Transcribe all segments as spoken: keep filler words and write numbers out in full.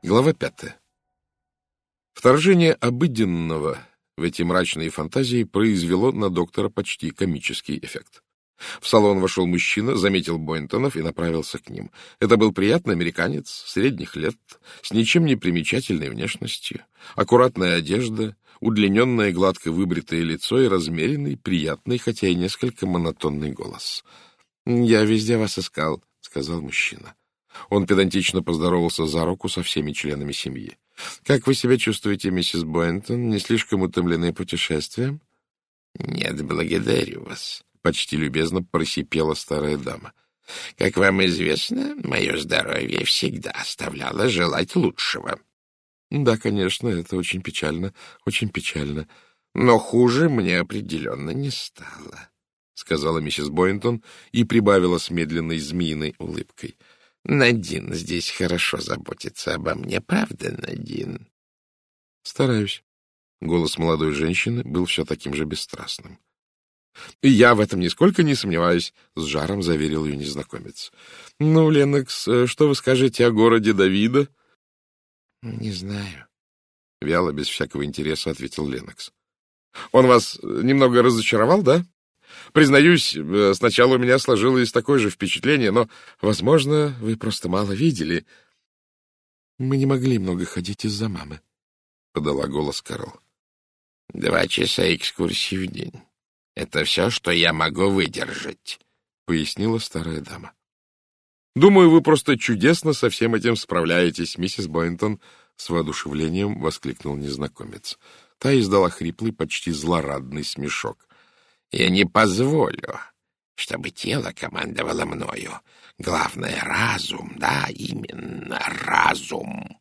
Глава пятая. Вторжение обыденного в эти мрачные фантазии произвело на доктора почти комический эффект. В салон вошел мужчина, заметил Бойнтонов и направился к ним. Это был приятный американец, средних лет, с ничем не примечательной внешностью, аккуратная одежда, удлиненное гладко выбритое лицо и размеренный, приятный, хотя и несколько монотонный голос. — Я везде вас искал, — сказал мужчина. Он педантично поздоровался за руку со всеми членами семьи. — Как вы себя чувствуете, миссис Бойнтон? Не слишком утомлены путешествием? — Нет, благодарю вас, — почти любезно просипела старая дама. — Как вам известно, мое здоровье всегда оставляло желать лучшего. — Да, конечно, это очень печально, очень печально. Но хуже мне определенно не стало, — сказала миссис Бойнтон и прибавила с медленной змеиной улыбкой. — Надин здесь хорошо заботится обо мне, правда, Надин? — Стараюсь. Голос молодой женщины был все таким же бесстрастным. — Я в этом нисколько не сомневаюсь, — с жаром заверил ее незнакомец. — Ну, Леннокс, что вы скажете о городе Давида? — Не знаю, — вяло, без всякого интереса ответил Леннокс. — Он вас немного разочаровал, да? Признаюсь, сначала у меня сложилось такое же впечатление, но, возможно, вы просто мало видели. — Мы не могли много ходить из-за мамы, — подала голос Кэрол. — Два часа экскурсии в день. Это все, что я могу выдержать, — пояснила старая дама. — Думаю, вы просто чудесно со всем этим справляетесь, миссис Бойнтон, — с воодушевлением воскликнул незнакомец. Та издала хриплый, почти злорадный смешок. — Я не позволю, чтобы тело командовало мною. Главное — разум, да, именно разум.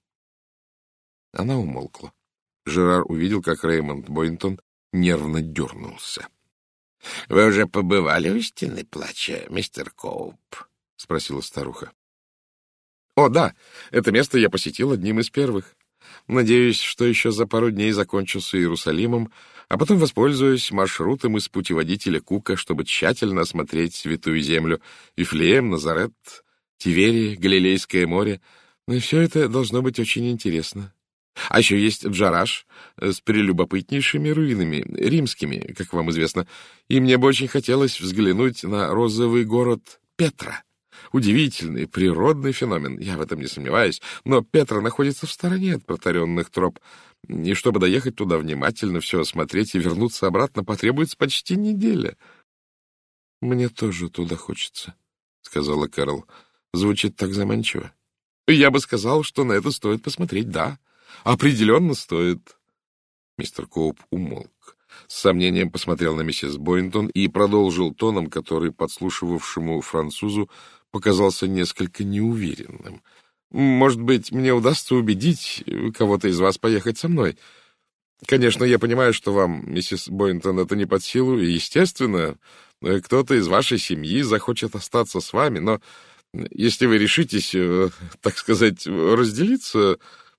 Она умолкла. Жерар увидел, как Реймонд Бойнтон нервно дернулся. — Вы уже побывали у стены плача, мистер Коуп? — спросила старуха. — О, да, это место я посетил одним из первых. Надеюсь, что еще за пару дней закончу с Иерусалимом, а потом воспользуюсь маршрутом из путеводителя Кука, чтобы тщательно осмотреть Святую Землю, Вифлеем, Назарет, Тиверий, Галилейское море. И все это должно быть очень интересно. А еще есть Джараш с прелюбопытнейшими руинами, римскими, как вам известно, и мне бы очень хотелось взглянуть на розовый город Петра. Удивительный природный феномен, я в этом не сомневаюсь, но Петра находится в стороне от протаренных троп, и чтобы доехать туда внимательно, все осмотреть и вернуться обратно, потребуется почти неделя. — Мне тоже туда хочется, — сказала Кэрол. — Звучит так заманчиво. — Я бы сказал, что на это стоит посмотреть, да. Определенно стоит. Мистер Коуп умолк. С сомнением посмотрел на миссис Бойнтон и продолжил тоном, который подслушивавшему французу показался несколько неуверенным. «Может быть, мне удастся убедить кого-то из вас поехать со мной. Конечно, я понимаю, что вам, миссис Бойнтон, это не под силу, и, естественно, кто-то из вашей семьи захочет остаться с вами, но если вы решитесь, так сказать, разделиться...»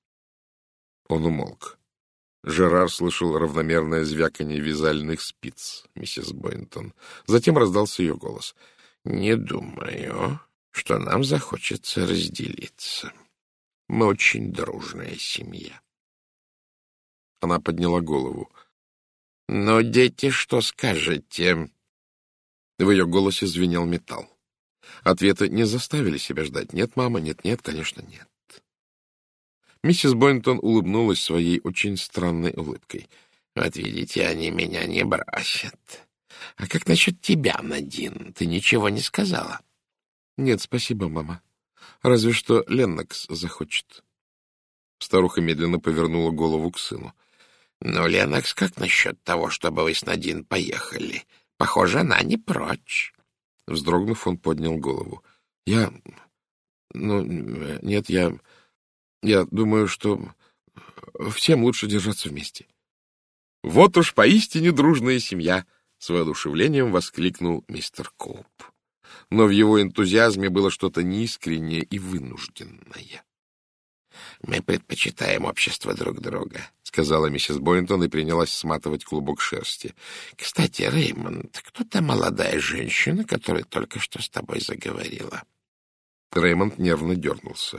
Он умолк. Жерар слышал равномерное звяканье вязальных спиц, миссис Бойнтон. Затем раздался ее голос. — Не думаю, что нам захочется разделиться. Мы очень дружная семья. Она подняла голову. — Ну, дети, что скажете? В ее голосе звенел металл. Ответы не заставили себя ждать. Нет, мама, нет-нет, конечно, нет. Миссис Бойнтон улыбнулась своей очень странной улыбкой. — Вот видите, они меня не бросят. А как насчет тебя, Надин? Ты ничего не сказала? — Нет, спасибо, мама. Разве что Леннокс захочет. Старуха медленно повернула голову к сыну. — Ну, Леннокс, как насчет того, чтобы вы с Надин поехали? Похоже, она не прочь. Вздрогнув, он поднял голову. — Я... Ну, нет, я... Я думаю, что всем лучше держаться вместе. — Вот уж поистине дружная семья! — с воодушевлением воскликнул мистер Коуп. Но в его энтузиазме было что-то неискреннее и вынужденное. — Мы предпочитаем общество друг друга, — сказала миссис Бойнтон и принялась сматывать клубок шерсти. — Кстати, Реймонд, кто та молодая женщина, которая только что с тобой заговорила? Реймонд нервно дернулся.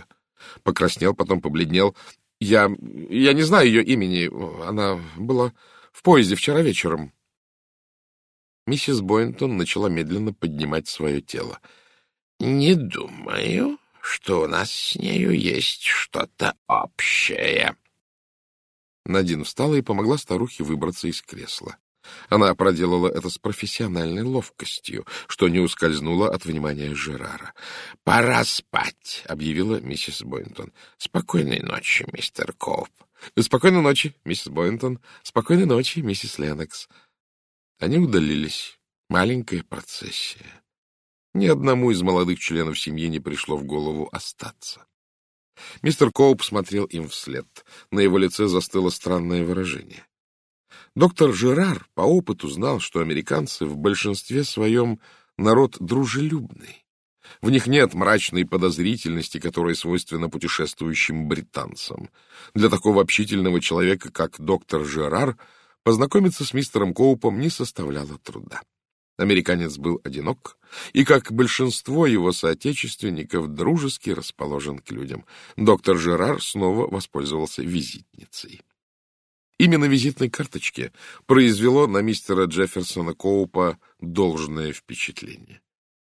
Покраснел, потом побледнел. Я... я не знаю ее имени. Она была в поезде вчера вечером. Миссис Бойнтон начала медленно поднимать свое тело. — Не думаю, что у нас с нею есть что-то общее. Надин встала и помогла старухе выбраться из кресла. Она проделала это с профессиональной ловкостью, что не ускользнуло от внимания Жерара. — Пора спать, — объявила миссис Бойнтон. — Спокойной ночи, мистер Коуп. — Спокойной ночи, миссис Бойнтон. Спокойной ночи, миссис Леннокс. Они удалились. Маленькая процессия. Ни одному из молодых членов семьи не пришло в голову остаться. Мистер Коуп смотрел им вслед. На его лице застыло странное выражение. Доктор Жерар по опыту знал, что американцы в большинстве своем народ дружелюбный. В них нет мрачной подозрительности, которая свойственна путешествующим британцам. Для такого общительного человека, как доктор Жерар, познакомиться с мистером Коупом не составляло труда. Американец был одинок и, как большинство его соотечественников, дружески расположен к людям. Доктор Жерар снова воспользовался визитницей. Имя на визитной карточке произвело на мистера Джефферсона Коупа должное впечатление.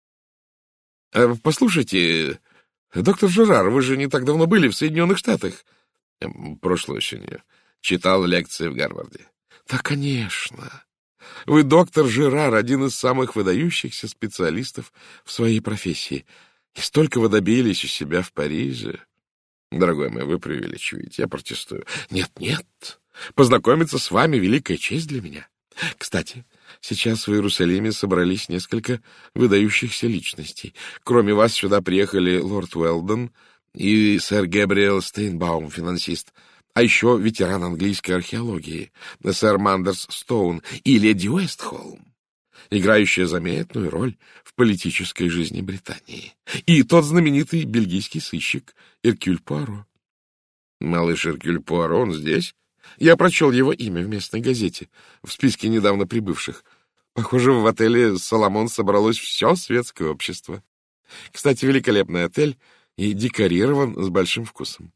— Послушайте, доктор Жерар, вы же не так давно были в Соединенных Штатах. — Прошлой осенью. Читал лекции в Гарварде. — Да, конечно. Вы, доктор Жерар, один из самых выдающихся специалистов в своей профессии. И столько вы добились у себя в Париже. Дорогой мой, вы преувеличиваете. Я протестую. Нет, нет. Познакомиться с вами — великая честь для меня. Кстати, сейчас в Иерусалиме собрались несколько выдающихся личностей. Кроме вас сюда приехали лорд Уэлдон и сэр Гэбриэл Стейнбаум, финансист, а еще ветеран английской археологии, сэр Мандерс Стоун и леди Уэстхолм, играющая заметную роль в политической жизни Британии, и тот знаменитый бельгийский сыщик Эркюль Пуаро. Малыш Эркюль Пуаро, он здесь? Я прочел его имя в местной газете, в списке недавно прибывших. Похоже, в отеле «Соломон» собралось все светское общество. Кстати, великолепный отель и декорирован с большим вкусом.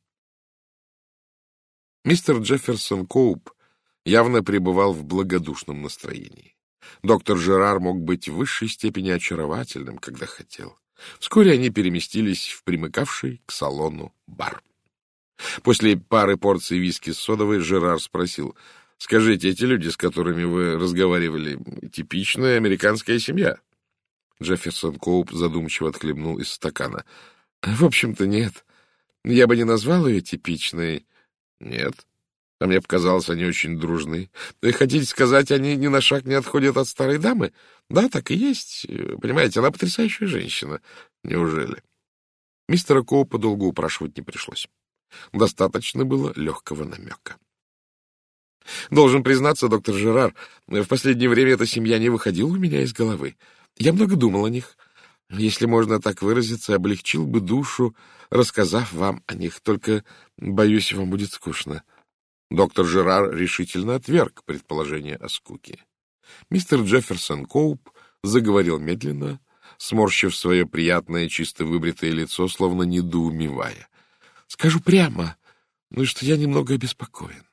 Мистер Джефферсон Коуп явно пребывал в благодушном настроении. Доктор Жерар мог быть в высшей степени очаровательным, когда хотел. Вскоре они переместились в примыкавший к салону бар. После пары порций виски с содовой Жерар спросил: — Скажите, эти люди, с которыми вы разговаривали, типичная американская семья? Джефферсон Коуп задумчиво отхлебнул из стакана. — В общем-то, нет. Я бы не назвал ее типичной. — Нет. А мне показалось, они очень дружны. Хотите сказать, они ни на шаг не отходят от старой дамы? Да, так и есть. Понимаете, она потрясающая женщина. Неужели? Мистера Коупа долго упрашивать не пришлось. Достаточно было легкого намека. Должен признаться, доктор Жерар, в последнее время эта семья не выходила у меня из головы. Я много думал о них. Если можно так выразиться, облегчил бы душу, рассказав вам о них. Только, боюсь, вам будет скучно. Доктор Жерар решительно отверг предположение о скуке. Мистер Джефферсон Коуп заговорил медленно, сморщив свое приятное, чисто выбритое лицо, словно недоумевая. — Скажу прямо, ну что я немного обеспокоен.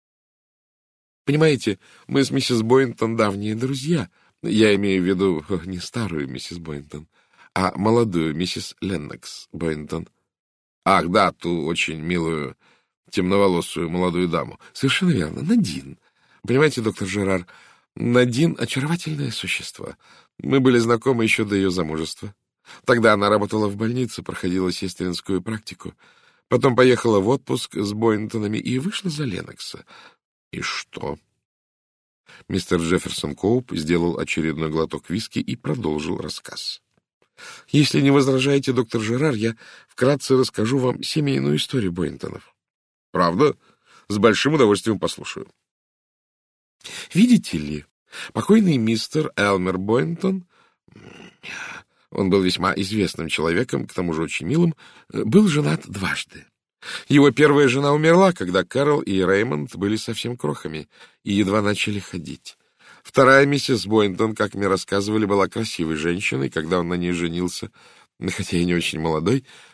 Понимаете, мы с миссис Бойнтон давние друзья. Я имею в виду не старую миссис Бойнтон, а молодую миссис Леннокс Бойнтон. Ах, да, ту очень милую, темноволосую молодую даму. Совершенно верно, Надин. Понимаете, доктор Жерар, Надин — очаровательное существо. Мы были знакомы еще до ее замужества. Тогда она работала в больнице, проходила сестринскую практику. Потом поехала в отпуск с Бойнтонами и вышла за Леннокса. И что? Мистер Джефферсон Коуп сделал очередной глоток виски и продолжил рассказ. Если не возражаете, доктор Жерар, я вкратце расскажу вам семейную историю Бойнтонов. Правда? С большим удовольствием послушаю. Видите ли, покойный мистер Элмер Бойнтон, он был весьма известным человеком, к тому же очень милым, был женат дважды. Его первая жена умерла, когда Кэрол и Реймонд были совсем крохами и едва начали ходить. Вторая миссис Бойнтон, как мне рассказывали, была красивой женщиной, когда он на ней женился, хотя и не очень молодой.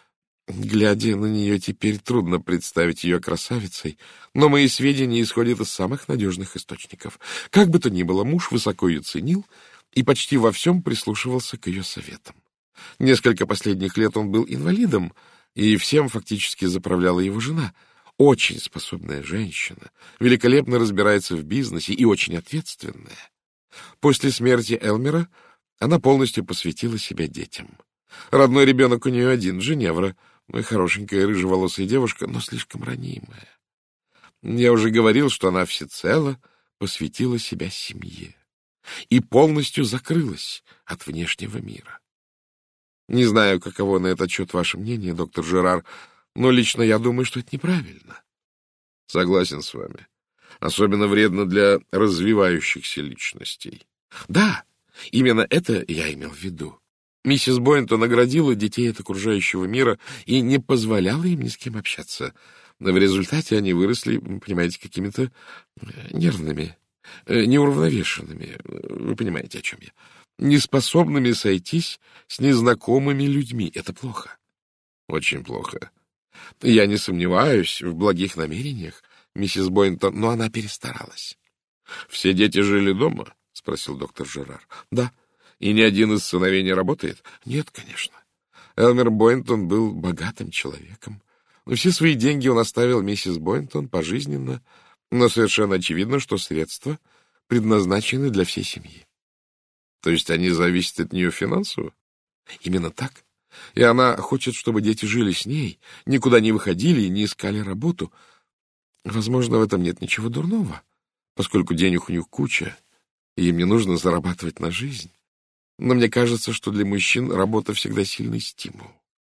Глядя на нее теперь, трудно представить ее красавицей, но мои сведения исходят из самых надежных источников. Как бы то ни было, муж высоко ее ценил и почти во всем прислушивался к ее советам. Несколько последних лет он был инвалидом, и всем фактически заправляла его жена. Очень способная женщина, великолепно разбирается в бизнесе и очень ответственная. После смерти Элмера она полностью посвятила себя детям. Родной ребенок у нее один — Женевра, хорошенькая рыжеволосая девушка, но слишком ранимая. Я уже говорил, что она всецело посвятила себя семье и полностью закрылась от внешнего мира. Не знаю, каково на этот счет ваше мнение, доктор Жерар, но лично я думаю, что это неправильно. Согласен с вами. Особенно вредно для развивающихся личностей. Да, именно это я имел в виду. Миссис Бойнтон наградила детей от окружающего мира и не позволяла им ни с кем общаться. Но в результате они выросли, понимаете, какими-то нервными, неуравновешенными. Вы понимаете, о чем я. Неспособными сойтись с незнакомыми людьми. Это плохо. Очень плохо. Я не сомневаюсь в благих намерениях миссис Бойнтон, но она перестаралась. — Все дети жили дома? — спросил доктор Жерар. — Да. И ни один из сыновей не работает? Нет, конечно. Элмер Бойнтон был богатым человеком. Но все свои деньги он оставил миссис Бойнтон пожизненно, но совершенно очевидно, что средства предназначены для всей семьи. То есть они зависят от нее финансово? Именно так. И она хочет, чтобы дети жили с ней, никуда не выходили и не искали работу. Возможно, в этом нет ничего дурного, поскольку денег у них куча, и им не нужно зарабатывать на жизнь. Но мне кажется, что для мужчин работа всегда сильный стимул.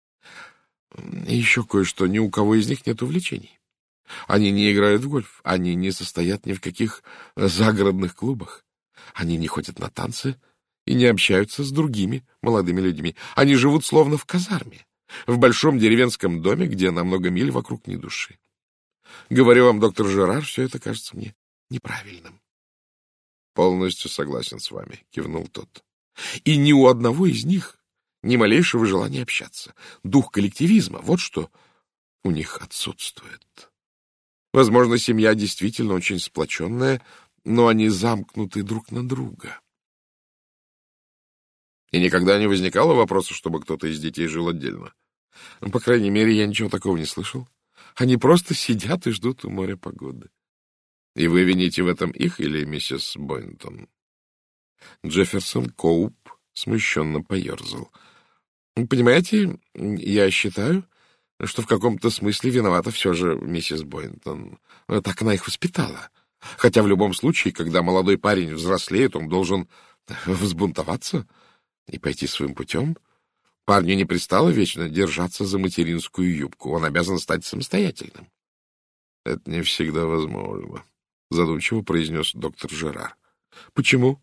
И еще кое-что. Ни у кого из них нет увлечений. Они не играют в гольф, они не состоят ни в каких загородных клубах. Они не ходят на танцы и не общаются с другими молодыми людьми. Они живут словно в казарме, в большом деревенском доме, где на много миль вокруг ни души. Говорю вам, доктор Жерар, все это кажется мне неправильным. — Полностью согласен с вами, — кивнул тот. И ни у одного из них ни малейшего желания общаться. Дух коллективизма — вот что у них отсутствует. Возможно, семья действительно очень сплоченная, но они замкнуты друг на друга. И никогда не возникало вопроса, чтобы кто-то из детей жил отдельно? По крайней мере, я ничего такого не слышал. Они просто сидят и ждут у моря погоды. И вы вините в этом их или миссис Бойнтон? Джефферсон Коуп смущенно поерзал. Понимаете, я считаю, что в каком-то смысле виновата все же миссис Бойнтон. Так она их воспитала. Хотя в любом случае, когда молодой парень взрослеет, он должен взбунтоваться и пойти своим путем. Парню не пристало вечно держаться за материнскую юбку. Он обязан стать самостоятельным. — Это не всегда возможно, — задумчиво произнес доктор Жерар. — Почему?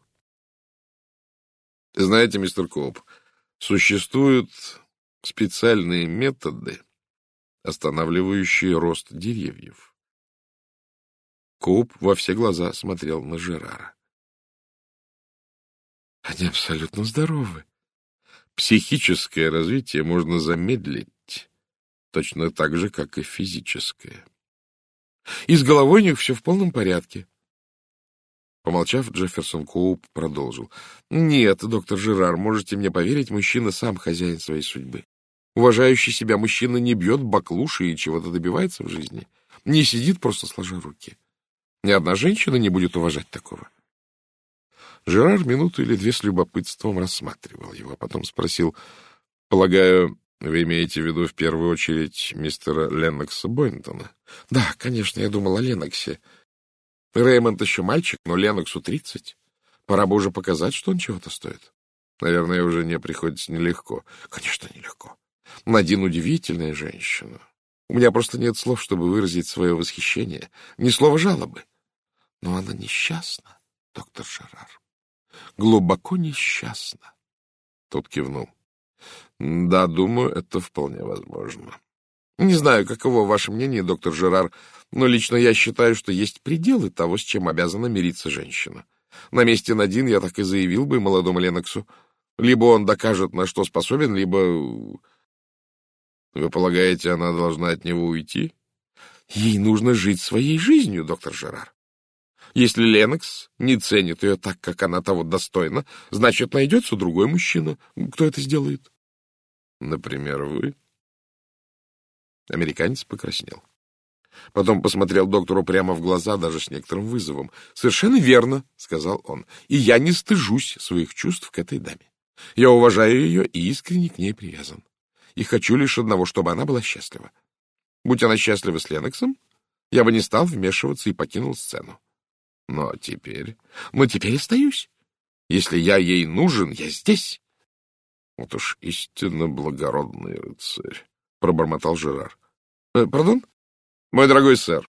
— Знаете, мистер Коуп, существуют специальные методы, останавливающие рост деревьев. Коуп во все глаза смотрел на Жерара. — Они абсолютно здоровы. Психическое развитие можно замедлить, точно так же, как и физическое. И с головой у них все в полном порядке. Помолчав, Джефферсон Коуп продолжил. — Нет, доктор Жерар, можете мне поверить, мужчина сам хозяин своей судьбы. Уважающий себя мужчина не бьет баклуши и чего-то добивается в жизни. Не сидит просто сложа руки. Ни одна женщина не будет уважать такого. Жерар минуту или две с любопытством рассматривал его, а потом спросил: — Полагаю, вы имеете в виду в первую очередь мистера Леннокса Бойнтона? — Да, конечно, я думал о Ленноксе. Рэймонд еще мальчик, но Ленноксу тридцать. Пора бы уже показать, что он чего-то стоит. Наверное, уже не приходится нелегко. Конечно, нелегко. Надин удивительная женщина. У меня просто нет слов, чтобы выразить свое восхищение. Ни слова жалобы. Но она несчастна, доктор Жерар. Глубоко несчастна. Тот кивнул. Да, думаю, это вполне возможно. Не знаю, каково ваше мнение, доктор Жерар, но лично я считаю, что есть пределы того, с чем обязана мириться женщина. На месте Надин я так и заявил бы молодому Ленноксу. Либо он докажет, на что способен, либо... Вы полагаете, она должна от него уйти? Ей нужно жить своей жизнью, доктор Жерар. Если Ленокс не ценит ее так, как она того достойна, значит, найдется другой мужчина. Кто это сделает? Например, вы? Американец покраснел. Потом посмотрел доктору прямо в глаза, даже с некоторым вызовом. — Совершенно верно, — сказал он, — и я не стыжусь своих чувств к этой даме. Я уважаю ее и искренне к ней привязан. И хочу лишь одного, чтобы она была счастлива. Будь она счастлива с Леноксом, я бы не стал вмешиваться и покинул сцену. Но теперь... Но теперь остаюсь. Если я ей нужен, я здесь. — Вот уж истинно благородный рыцарь, — пробормотал Жерар. Э, — Пардон? — Мой дорогой сэр,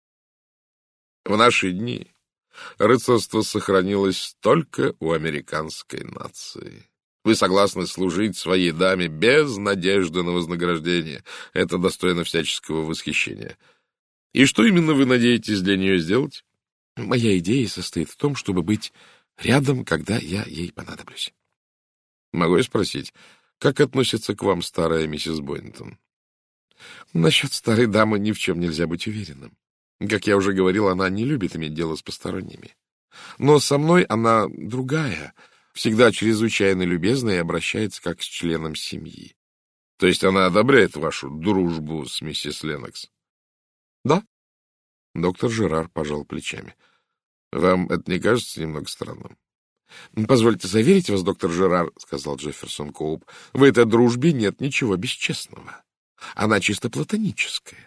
в наши дни рыцарство сохранилось только у американской нации. Вы согласны служить своей даме без надежды на вознаграждение. Это достойно всяческого восхищения. И что именно вы надеетесь для нее сделать? Моя идея состоит в том, чтобы быть рядом, когда я ей понадоблюсь. Могу я спросить, как относится к вам старая миссис Бойнтон? Насчет старой дамы ни в чем нельзя быть уверенным. Как я уже говорил, она не любит иметь дело с посторонними. Но со мной она другая, всегда чрезвычайно любезная и обращается как с членом семьи. То есть она одобряет вашу дружбу с миссис Ленокс? Да. Доктор Жерар пожал плечами. Вам это не кажется немного странным? — Позвольте заверить вас, доктор Жерар, — сказал Джефферсон Коуп, — в этой дружбе нет ничего бесчестного. Она чисто платоническая.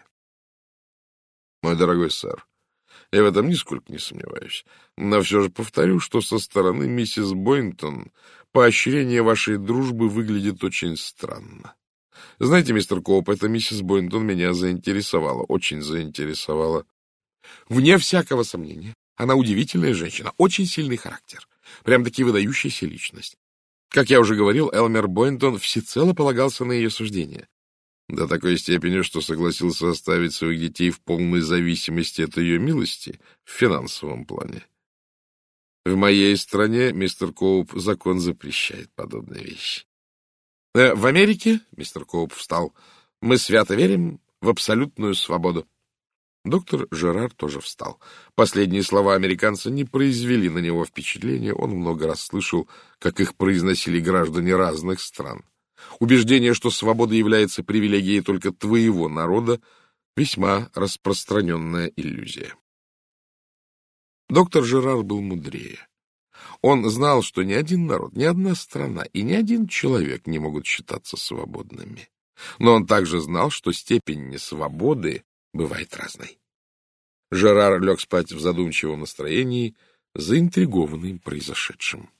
— Мой дорогой сэр, я в этом нисколько не сомневаюсь. Но все же повторю, что со стороны миссис Бойнтон поощрение вашей дружбы выглядит очень странно. Знаете, мистер Коуп, эта миссис Бойнтон меня заинтересовала, очень заинтересовала. — Вне всякого сомнения. Она удивительная женщина, очень сильный характер. Прям-таки выдающаяся личность. Как я уже говорил, Элмер Бойнтон всецело полагался на ее суждения. До такой степени, что согласился оставить своих детей в полной зависимости от ее милости в финансовом плане. В моей стране, мистер Коуп, закон запрещает подобные вещи. Э, в Америке, мистер Коуп встал, мы свято верим в абсолютную свободу. Доктор Жерар тоже встал. Последние слова американца не произвели на него впечатления, он много раз слышал, как их произносили граждане разных стран. Убеждение, что свобода является привилегией только твоего народа, весьма распространенная иллюзия. Доктор Жерар был мудрее. Он знал, что ни один народ, ни одна страна и ни один человек не могут считаться свободными. Но он также знал, что степень несвободы бывает разной. Жерар лег спать в задумчивом настроении, заинтригованный произошедшим.